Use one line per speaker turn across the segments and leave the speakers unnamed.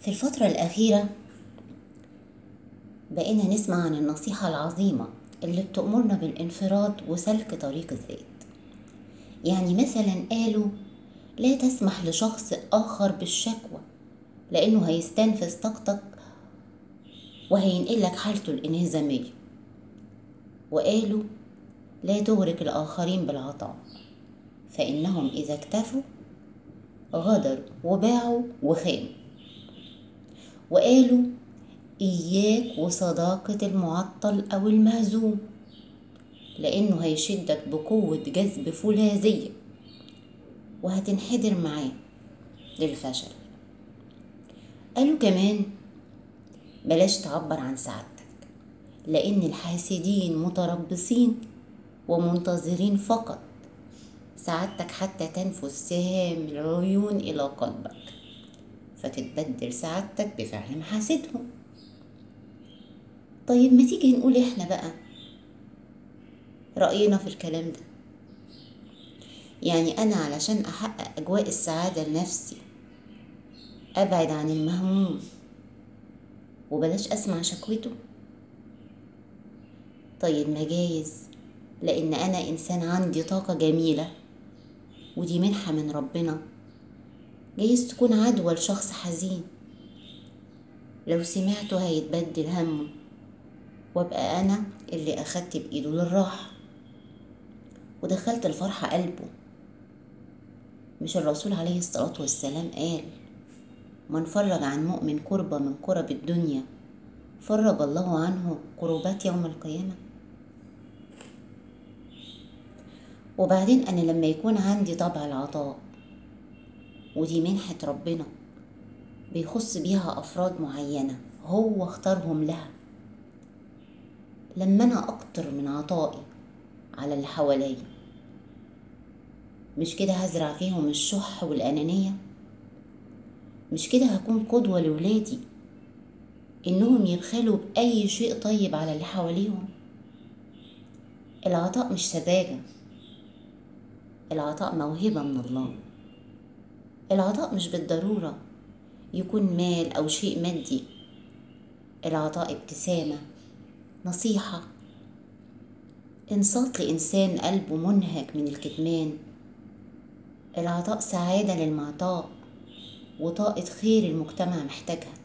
في الفترة الأخيرة بقينا نسمع عن النصيحة العظيمة اللي بتأمرنا بالانفراد وسلك طريق الذات. يعني مثلا قالوا لا تسمح لشخص آخر بالشكوى، لأنه هيستنفذ طاقتك وهينقلك حالته الانهزامية. وقالوا لا تغرق الآخرين بالعطاء، فإنهم إذا اكتفوا غدروا وباعوا وخانوا. وقالوا إياك وصداقة المعطل أو المهزوم، لأنه هيشدك بقوة جذب فولاذية وهتنحدر معاه للفشل. قالوا كمان بلاش تعبر عن سعادتك، لأن الحاسدين متربصين ومنتظرين فقط سعادتك حتى تنفذ سهام العيون إلى قلبك، فتتبدل سعادتك بفعل محاسدهم. طيب ما تيجي نقول احنا بقى رأينا في الكلام ده. يعني أنا علشان أحقق أجواء السعادة لنفسي أبعد عن المهموم وبلاش أسمع شكوته؟ طيب ما جايز لأن أنا إنسان عندي طاقة جميلة ودي منحة من ربنا، جايز تكون عدوى لشخص حزين، لو سمعته هيتبدل همه وابقى أنا اللي أخدت بإيده للراحة ودخلت الفرحة قلبه. مش الرسول عليه الصلاة والسلام قال من فرج عن مؤمن كربة من كرب الدنيا فرج الله عنه كربات يوم القيامة؟ وبعدين أنا لما يكون عندي طبع العطاء ودي منحة ربنا بيخص بيها أفراد معينة هو اختارهم لها، لما أنا أكتر من عطائي على اللي حواليا مش كده هزرع فيهم الشح والأنانية؟ مش كده هكون قدوة لولادي إنهم يبخلوا بأي شيء طيب على اللي حواليهم؟ العطاء مش سذاجة، العطاء موهبة من الله. العطاء مش بالضرورة يكون مال أو شيء مادي، العطاء ابتسامة، نصيحة، إنصات لإنسان قلبه منهك من الكتمان. العطاء سعادة للمعطاء وطاقة خير المجتمع محتاجها.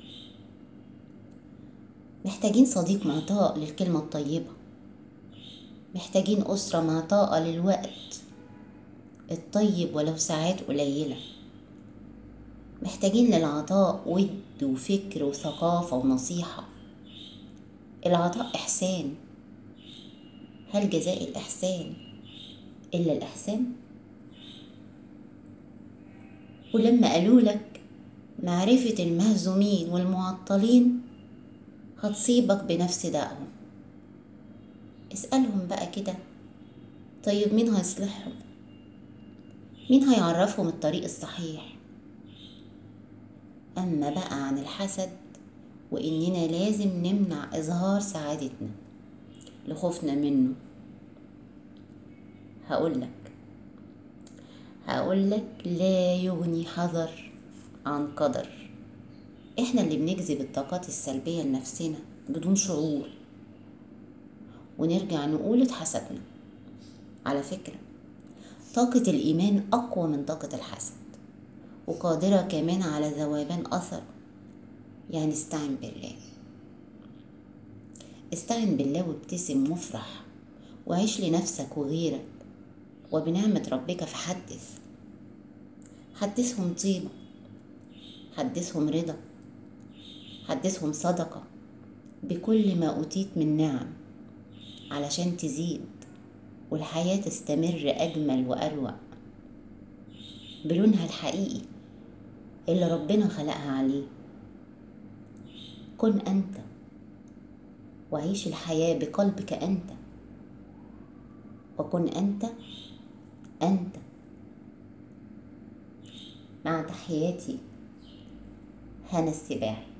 محتاجين صديق معطاء للكلمة الطيبة، محتاجين أسرة معطاءة للوقت الطيب ولو ساعات قليلة، محتاجين للعطاء ود وفكر وثقافة ونصيحة. العطاء إحسان، هل جزاء الإحسان إلا الإحسان؟ ولما قالوا لك معرفة المهزومين والمعطلين هتصيبك بنفس دائهم، اسألهم بقى كده، طيب مين هيصلحهم؟ مين هيعرفهم الطريق الصحيح؟ أما بقى عن الحسد وإننا لازم نمنع إظهار سعادتنا لخوفنا منه، هقولك لا يغني حذر عن قدر. احنا اللي بنجذب الطاقات السلبية لنفسنا بدون شعور ونرجع نقول اتحسدنا. على فكرة طاقة الإيمان أقوى من طاقة الحسد وقادرة كمان على ذوبان أثر. يعني استعن بالله، استعن بالله وابتسم مفرح وعيش لنفسك وغيرك، وبنعمة ربك فحدث، حدثهم طيبة، حدثهم رضا، حدثهم صدقة بكل ما أوتيت من نعم علشان تزيد والحياة تستمر أجمل وأروع بلونها الحقيقي اللي ربنا خلقها عليه. كن أنت وعيش الحياة بقلبك أنت، وكن أنت. مع تحياتي هنا السباعي.